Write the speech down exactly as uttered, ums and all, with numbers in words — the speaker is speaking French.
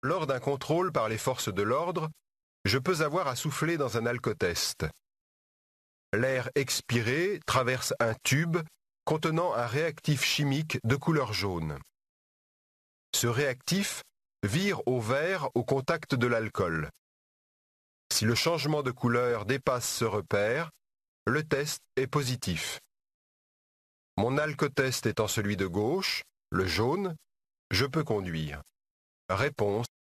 Lors d'un contrôle par les forces de l'ordre, je peux avoir à souffler dans un alcotest. L'air expiré traverse un tube contenant un réactif chimique de couleur jaune. Ce réactif vire au vert au contact de l'alcool. Si le changement de couleur dépasse ce repère, le test est positif. Mon alcotest étant celui de gauche, le jaune, je peux conduire. Réponse.